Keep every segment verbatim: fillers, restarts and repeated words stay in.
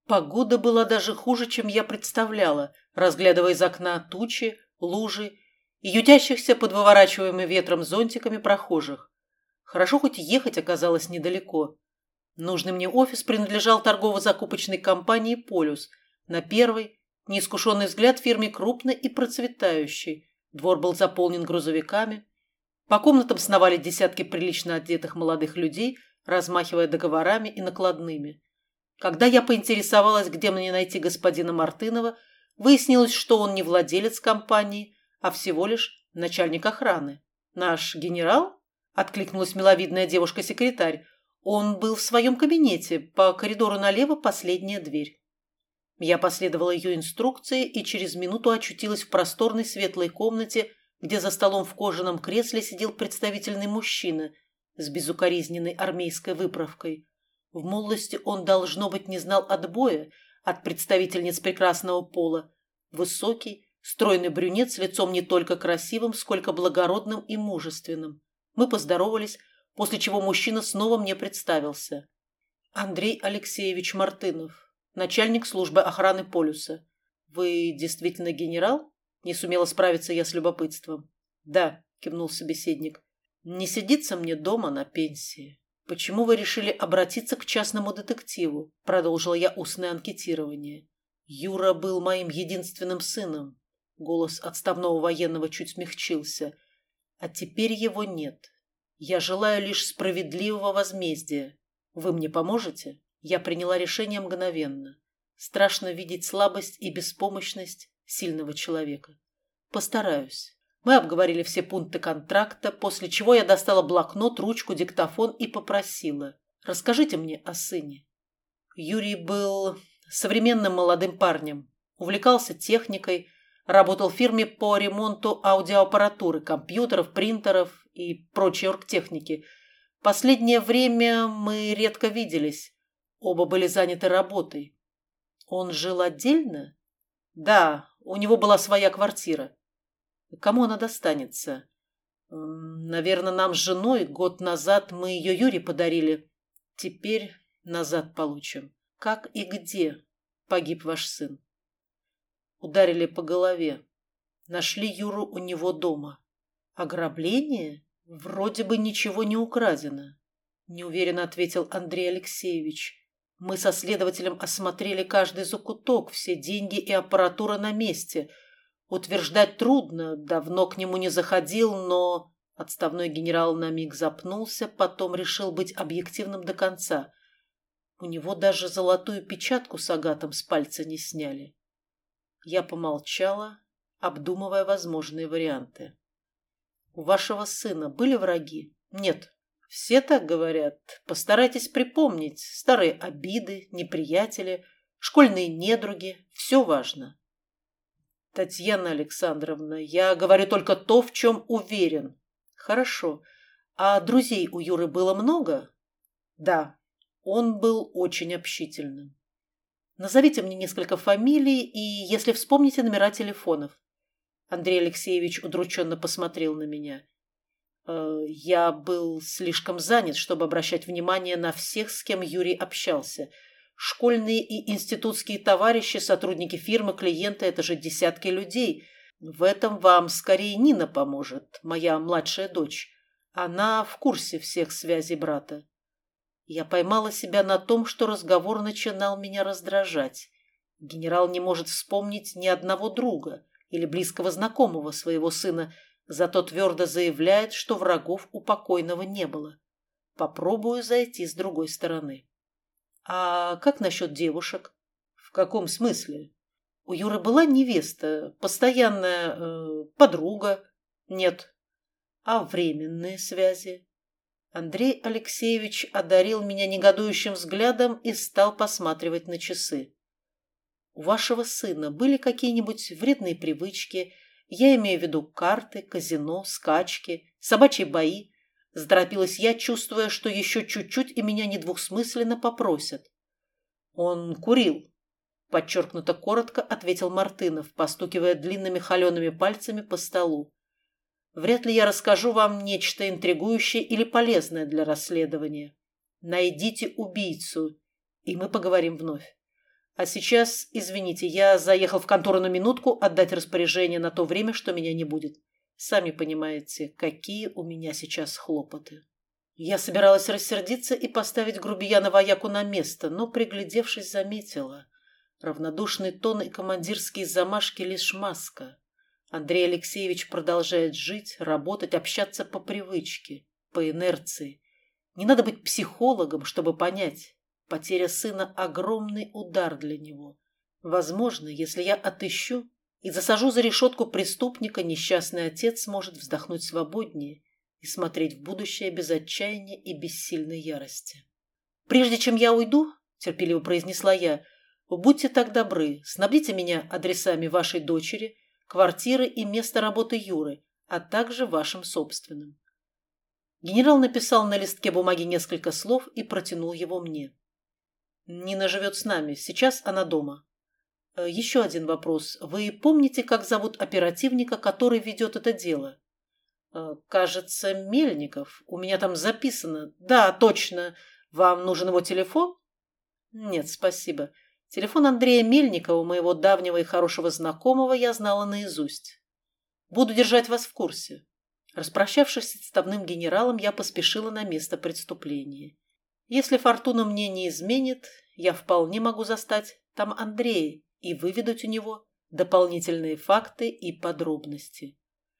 Погода была даже хуже, чем я представляла, разглядывая из окна тучи, лужи и ютящихся под выворачиваемым ветром зонтиками прохожих. Хорошо, хоть ехать оказалось недалеко. Нужный мне офис принадлежал торгово-закупочной компании «Полюс». На первый, неискушенный взгляд фирме крупной и процветающей. Двор был заполнен грузовиками. По комнатам сновали десятки прилично одетых молодых людей, размахивая договорами и накладными. Когда я поинтересовалась, где мне найти господина Мартынова, выяснилось, что он не владелец компании, а всего лишь начальник охраны. «Наш генерал?» – откликнулась миловидная девушка-секретарь. «Он был в своем кабинете, по коридору налево последняя дверь». Я последовала ее инструкции и через минуту очутилась в просторной светлой комнате, где за столом в кожаном кресле сидел представительный мужчина с безукоризненной армейской выправкой. В молодости он, должно быть, не знал отбоя от представительниц прекрасного пола. Высокий, стройный брюнет с лицом не только красивым, сколько благородным и мужественным. Мы поздоровались, после чего мужчина снова мне представился. Андрей Алексеевич Мартынов, начальник службы охраны «Полюса». «Вы действительно генерал?» Не сумела справиться я с любопытством. «Да», – кивнул собеседник. «Не сидится мне дома на пенсии». «Почему вы решили обратиться к частному детективу?» – продолжила я устное анкетирование. «Юра был моим единственным сыном». Голос отставного военного чуть смягчился. «А теперь его нет. Я желаю лишь справедливого возмездия. Вы мне поможете?» Я приняла решение мгновенно. Страшно видеть слабость и беспомощность сильного человека. «Постараюсь». Мы обговорили все пункты контракта, после чего я достала блокнот, ручку, диктофон и попросила: «Расскажите мне о сыне». Юрий был современным молодым парнем, увлекался техникой, работал в фирме по ремонту аудиоаппаратуры, компьютеров, принтеров и прочей оргтехники. Последнее время мы редко виделись, оба были заняты работой. Он жил отдельно? Да, у него была своя квартира. Кому она достанется? Наверное, нам с женой год назад мы ее Юре подарили. Теперь назад получим. Как и где погиб ваш сын? Ударили по голове. Нашли Юру у него дома. Ограбление? Вроде бы ничего не украдено. Неуверенно ответил Андрей Алексеевич. Мы со следователем осмотрели каждый закуток, все деньги и аппаратура на месте. Утверждать трудно, давно к нему не заходил, но... Отставной генерал на миг запнулся, потом решил быть объективным до конца. У него даже золотую печатку с агатом с пальца не сняли. Я помолчала, обдумывая возможные варианты. У вашего сына были враги? Нет. Все так говорят. Постарайтесь припомнить. Старые обиды, неприятели, школьные недруги. Все важно. Татьяна Александровна, я говорю только то, в чем уверен. Хорошо. А друзей у Юры было много? Да. Он был очень общительным. Назовите мне несколько фамилий и, если вспомните, номера телефонов. Андрей Алексеевич удрученно посмотрел на меня. Э, я был слишком занят, чтобы обращать внимание на всех, с кем Юрий общался. Школьные и институтские товарищи, сотрудники фирмы, клиенты – это же десятки людей. В этом вам скорее Нина поможет, моя младшая дочь. Она в курсе всех связей брата. Я поймала себя на том, что разговор начинал меня раздражать. Генерал не может вспомнить ни одного друга или близкого знакомого своего сына, зато твердо заявляет, что врагов у покойного не было. Попробую зайти с другой стороны. А как насчет девушек? В каком смысле? У Юры была невеста, постоянная э, подруга? Нет. А временные связи? Андрей Алексеевич одарил меня негодующим взглядом и стал посматривать на часы. У вашего сына были какие-нибудь вредные привычки? Я имею в виду карты, казино, скачки, собачьи бои. Заторопилась я, чувствуя, что еще чуть-чуть и меня недвусмысленно попросят. Он курил. Подчеркнуто коротко ответил Мартынов, постукивая длинными холеными пальцами по столу. Вряд ли я расскажу вам нечто интригующее или полезное для расследования. Найдите убийцу, и мы поговорим вновь. А сейчас, извините, я заехал в контору на минутку отдать распоряжение на то время, что меня не будет. Сами понимаете, какие у меня сейчас хлопоты. Я собиралась рассердиться и поставить грубияна-вояку на место, но, приглядевшись, заметила. Равнодушный тон и командирские замашки — лишь маска. Андрей Алексеевич продолжает жить, работать, общаться по привычке, по инерции. Не надо быть психологом, чтобы понять. Потеря сына — огромный удар для него. Возможно, если я отыщу и засажу за решетку преступника, несчастный отец сможет вздохнуть свободнее и смотреть в будущее без отчаяния и бессильной ярости. «Прежде чем я уйду, — терпеливо произнесла я, — будьте так добры, снабдите меня адресами вашей дочери, квартиры и места работы Юры, а также вашим собственным». Генерал написал на листке бумаги несколько слов и протянул его мне. «Нина живет с нами, сейчас она дома. Еще один вопрос. Вы помните, как зовут оперативника, который ведет это дело?» «Кажется, Мельников. У меня там записано. Да, точно. Вам нужен его телефон?» «Нет, спасибо. Телефон Андрея Мельникова, моего давнего и хорошего знакомого, я знала наизусть. Буду держать вас в курсе». Распрощавшись с отставным генералом, я поспешила на место преступления. Если фортуна мне не изменит, я вполне могу застать там Андрея и выведать у него дополнительные факты и подробности.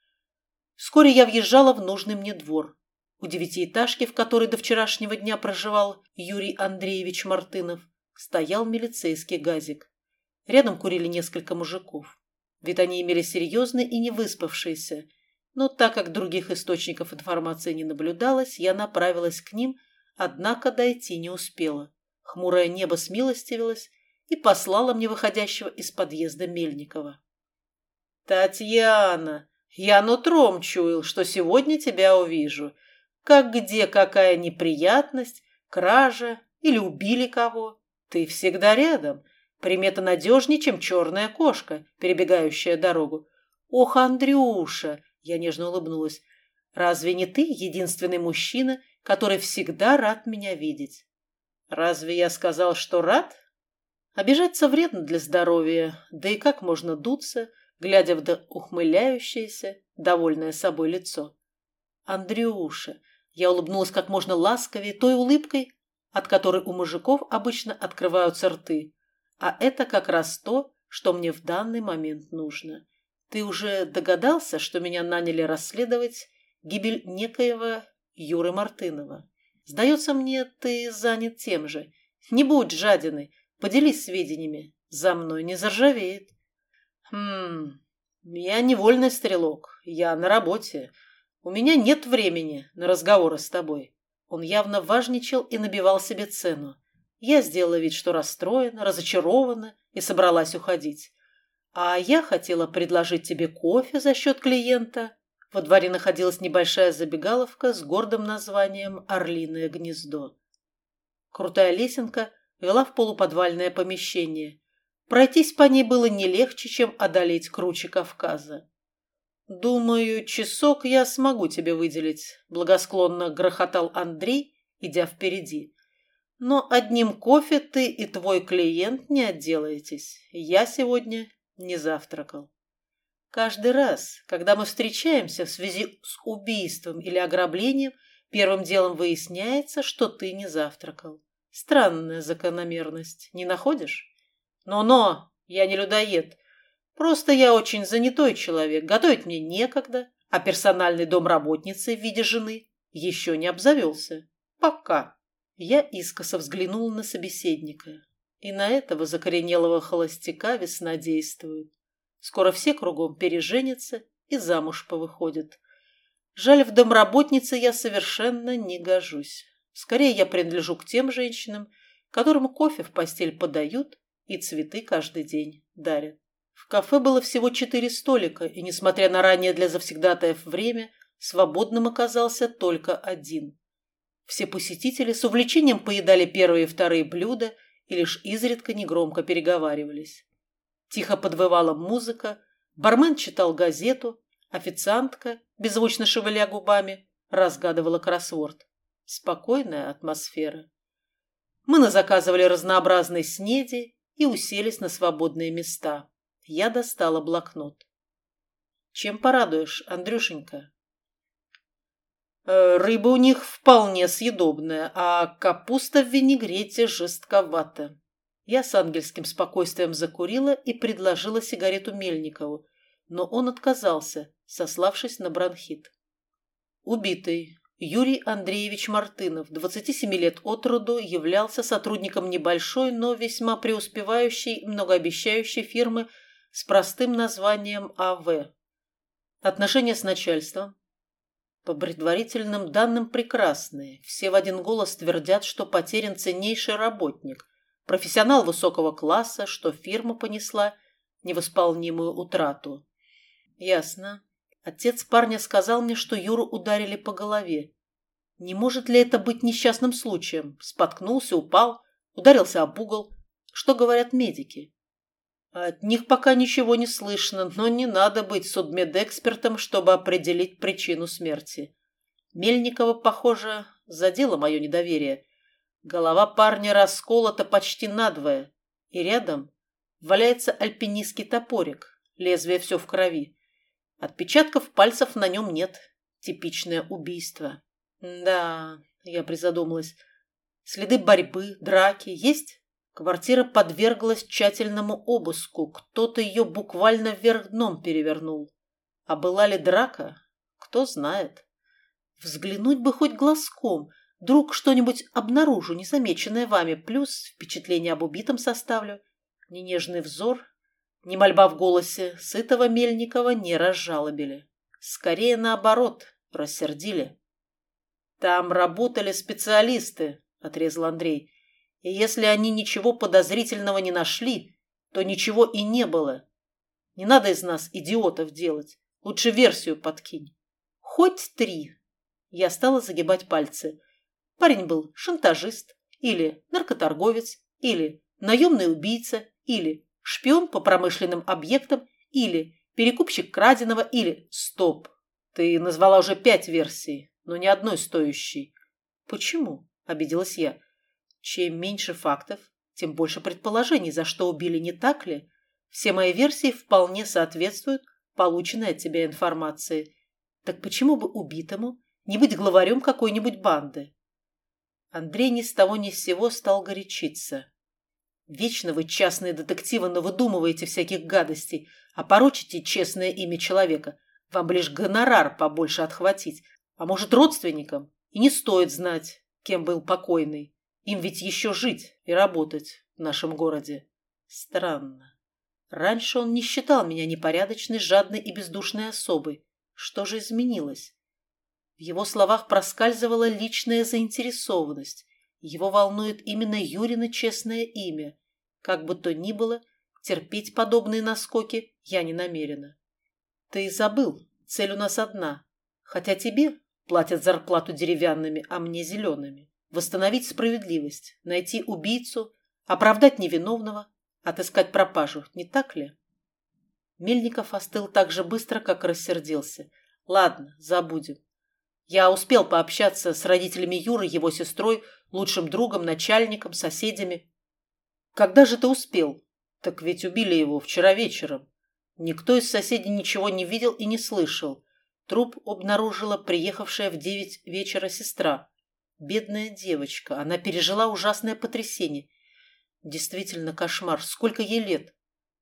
Вскоре я въезжала в нужный мне двор. У девятиэтажки, в которой до вчерашнего дня проживал Юрий Андреевич Мартынов, стоял милицейский газик. Рядом курили несколько мужиков. Вид они имели серьезный и не выспавшийся, но так как других источников информации не наблюдалось, я направилась к ним, однако дойти не успела. Хмурое небо смилостивилось и послало мне выходящего из подъезда Мельникова. «Татьяна, я нутром чуял, что сегодня тебя увижу. Как где какая неприятность, кража или убили кого? Ты всегда рядом. Примета надежнее, чем черная кошка, перебегающая дорогу. Ох, Андрюша!» Я нежно улыбнулась. «Разве не ты единственный мужчина, который всегда рад меня видеть?» «Разве я сказал, что рад?» Обижаться вредно для здоровья, да и как можно дуться, глядя в ухмыляющееся, довольное собой лицо. «Андрюша!» Я улыбнулась как можно ласковее, той улыбкой, от которой у мужиков обычно открываются рты. А это как раз то, что мне в данный момент нужно. Ты уже догадался, что меня наняли расследовать гибель некоего Юры Мартынова? Сдается мне, ты занят тем же. Не будь жадиной, поделись сведениями. За мной не заржавеет». «Хм, я не вольный стрелок, я на работе. У меня нет времени на разговоры с тобой». Он явно важничал и набивал себе цену. Я сделала вид, что расстроена, разочарована и собралась уходить. «А я хотела предложить тебе кофе за счет клиента». Во дворе находилась небольшая забегаловка с гордым названием «Орлиное гнездо». Крутая лесенка вела в полуподвальное помещение. Пройтись по ней было не легче, чем одолеть круче Кавказа. «Думаю, часок я смогу тебе выделить», — благосклонно грохотал Андрей, идя впереди. «Но одним кофе ты и твой клиент не отделаетесь. Я сегодня не завтракал. Каждый раз, когда мы встречаемся в связи с убийством или ограблением, первым делом выясняется, что ты не завтракал. Странная закономерность, не находишь? Но-но, я не людоед. Просто я очень занятой человек, готовить мне некогда, а персональной домработницей в виде жены еще не обзавелся. Пока». Я искоса взглянула на собеседника. И на этого закоренелого холостяка весна действует. Скоро все кругом переженятся и замуж повыходят. Жаль, в домработнице я совершенно не гожусь. Скорее, я принадлежу к тем женщинам, которым кофе в постель подают и цветы каждый день дарят. В кафе было всего четыре столика, и, несмотря на раннее для завсегдатаев время, свободным оказался только один. Все посетители с увлечением поедали первые и вторые блюда и лишь изредка негромко переговаривались. Тихо подвывала музыка, бармен читал газету, официантка, беззвучно шевеля губами, разгадывала кроссворд. Спокойная атмосфера. Мы назаказывали разнообразные снеди и уселись на свободные места. Я достала блокнот. «Чем порадуешь, Андрюшенька?» «Рыба у них вполне съедобная, а капуста в винегрете жестковата». Я с ангельским спокойствием закурила и предложила сигарету Мельникову, но он отказался, сославшись на бронхит. Убитый Юрий Андреевич Мартынов, двадцати семи лет от роду, являлся сотрудником небольшой, но весьма преуспевающей и многообещающей фирмы с простым названием А В. Отношения с начальством? По предварительным данным прекрасные. Все в один голос твердят, что потерян ценнейший работник, профессионал высокого класса, что фирма понесла невосполнимую утрату. Ясно. Отец парня сказал мне, что Юру ударили по голове. Не может ли это быть несчастным случаем? Споткнулся, упал, ударился об угол. Что говорят медики? От них пока ничего не слышно, но не надо быть судмедэкспертом, чтобы определить причину смерти. Мельникова, похоже, задело мое недоверие. Голова парня расколота почти надвое, и рядом валяется альпинистский топорик, лезвие все в крови. Отпечатков пальцев на нем нет. Типичное убийство. Да, я призадумалась. Следы борьбы, драки есть? Квартира подверглась тщательному обыску. Кто-то ее буквально вверх дном перевернул. А была ли драка? Кто знает. Взглянуть бы хоть глазком. Вдруг что-нибудь обнаружу, незамеченное вами. Плюс впечатление об убитом составлю. Ни нежный взор, ни мольба в голосе сытого Мельникова не разжалобили. Скорее наоборот, рассердили. «Там работали специалисты», — отрезал Андрей. «И если они ничего подозрительного не нашли, то ничего и не было. Не надо из нас идиотов делать. Лучше версию подкинь. Хоть три». Я стала загибать пальцы. Парень был шантажист, или наркоторговец, или наемный убийца, или шпион по промышленным объектам, или перекупщик краденого, или... Стоп! Ты назвала уже пять версий, но ни одной стоящей. Почему? Обиделась я. Чем меньше фактов, тем больше предположений, за что убили, не так ли? Все мои версии вполне соответствуют полученной от тебя информации. Так почему бы убитому не быть главарем какой-нибудь банды? Андрей ни с того ни с сего стал горячиться. Вечно вы, частные детективы, навыдумываете всяких гадостей, а порочите честное имя человека. Вам бы лишь гонорар побольше отхватить, а может, родственникам. И не стоит знать, кем был покойный. Им ведь еще жить и работать в нашем городе. Странно. Раньше он не считал меня непорядочной, жадной и бездушной особой. Что же изменилось? В его словах проскальзывала личная заинтересованность. Его волнует именно Юрина честное имя. Как бы то ни было, терпеть подобные наскоки я не намерена. Ты забыл, цель у нас одна. Хотя тебе платят зарплату деревянными, а мне зелеными. Восстановить справедливость, найти убийцу, оправдать невиновного, отыскать пропажу, не так ли? Мельников остыл так же быстро, как рассердился. Ладно, забудем. Я успел пообщаться с родителями Юры, его сестрой, лучшим другом, начальником, соседями. Когда же ты успел? Так ведь убили его вчера вечером. Никто из соседей ничего не видел и не слышал. Труп обнаружила приехавшая в девять вечера сестра. Бедная девочка, она пережила ужасное потрясение. Действительно кошмар. Сколько ей лет?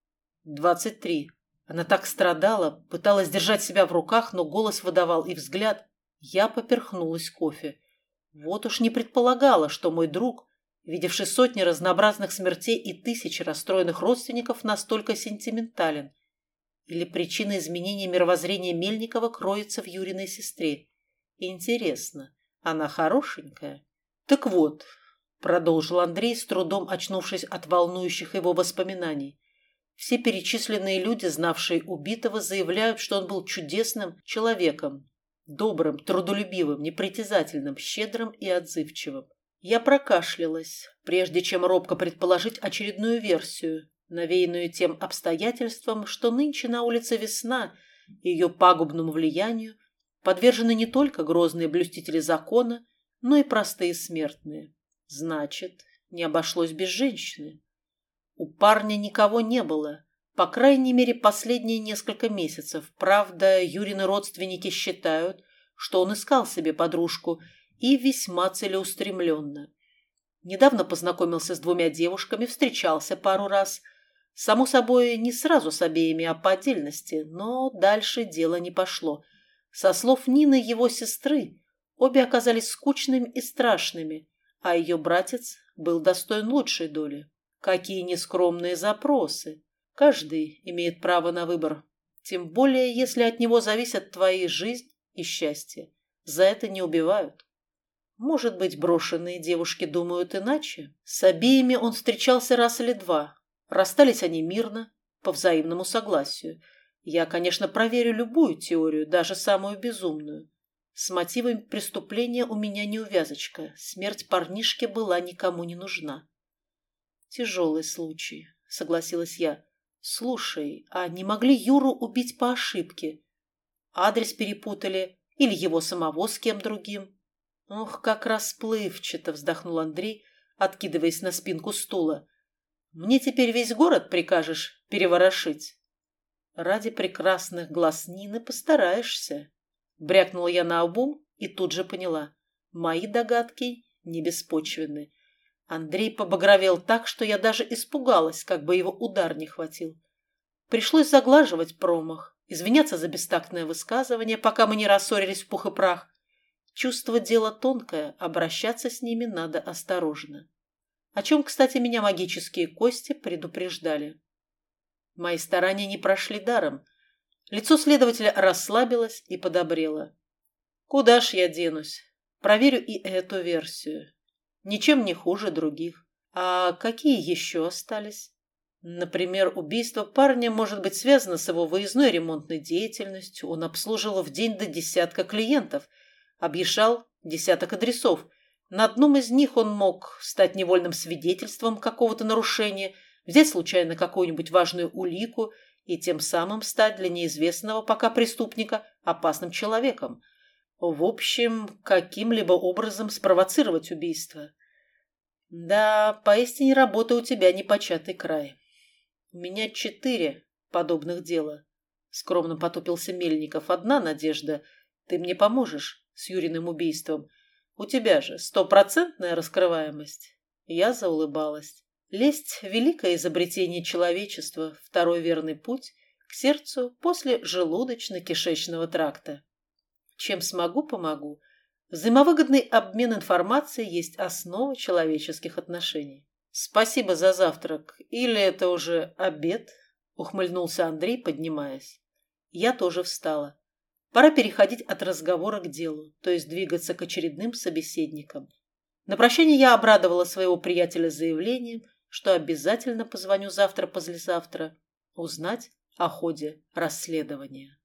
Двадцать три. Она так страдала, пыталась держать себя в руках, но голос выдавал и взгляд. Я поперхнулась кофе. Вот уж не предполагала, что мой друг, видевший сотни разнообразных смертей и тысячи расстроенных родственников, настолько сентиментален. Или причина изменения мировоззрения Мельникова кроется в Юриной сестре. Интересно, она хорошенькая? Так вот, продолжил Андрей, с трудом очнувшись от волнующих его воспоминаний. Все перечисленные люди, знавшие убитого, заявляют, что он был чудесным человеком. Добрым, трудолюбивым, непритязательным, щедрым и отзывчивым. Я прокашлялась, прежде чем робко предположить очередную версию, навеянную тем обстоятельством, что нынче на улице весна, и ее пагубному влиянию подвержены не только грозные блюстители закона, но и простые смертные. Значит, не обошлось без женщины. У парня никого не было. По крайней мере, последние несколько месяцев. Правда, Юрины родственники считают, что он искал себе подружку и весьма целеустремленно. Недавно познакомился с двумя девушками, встречался пару раз. Само собой, не сразу с обеими, а по отдельности, но дальше дело не пошло. Со слов Нины, его сестры, обе оказались скучными и страшными, а ее братец был достоин лучшей доли. Какие нескромные запросы! Каждый имеет право на выбор, тем более, если от него зависят твои жизнь и счастье. За это не убивают. Может быть, брошенные девушки думают иначе? С обеими он встречался раз или два. Расстались они мирно, по взаимному согласию. Я, конечно, проверю любую теорию, даже самую безумную. С мотивами преступления у меня неувязочка. Смерть парнишки была никому не нужна. Тяжелый случай, согласилась я. Слушай, а не могли Юру убить по ошибке? Адрес перепутали или его самого с кем другим? Ох, как расплывчато, вздохнул Андрей, откидываясь на спинку стула. Мне теперь весь город прикажешь переворошить? Ради прекрасных глаз Нины постараешься. Брякнула я наобум и тут же поняла. Мои догадки не беспочвенны. Андрей побагровел так, что я даже испугалась, как бы его удар не хватил. Пришлось заглаживать промах, извиняться за бестактное высказывание, пока мы не рассорились в пух и прах. Чувство дело тонкое, обращаться с ними надо осторожно. О чем, кстати, меня магические кости предупреждали. Мои старания не прошли даром. Лицо следователя расслабилось и подобрело. Куда ж я денусь? Проверю и эту версию. Ничем не хуже других. А какие еще остались? Например, убийство парня может быть связано с его выездной ремонтной деятельностью. Он обслуживал в день до десятка клиентов, объезжал десяток адресов. На одном из них он мог стать невольным свидетельством какого-то нарушения, взять случайно какую-нибудь важную улику и тем самым стать для неизвестного пока преступника опасным человеком. В общем, каким-либо образом спровоцировать убийство. Да, поистине работа у тебя непочатый край. У меня четыре подобных дела. Скромно потупился Мельников. Одна надежда. Ты мне поможешь с Юриным убийством. У тебя же стопроцентная раскрываемость. Я заулыбалась. Лесть – великое изобретение человечества, второй верный путь к сердцу после желудочно-кишечного тракта. Чем смогу, помогу. Взаимовыгодный обмен информацией есть основа человеческих отношений. Спасибо за завтрак. Или это уже обед? Ухмыльнулся Андрей, поднимаясь. Я тоже встала. Пора переходить от разговора к делу, то есть двигаться к очередным собеседникам. На прощание я обрадовала своего приятеля заявлением, что обязательно позвоню завтра-послезавтра узнать о ходе расследования.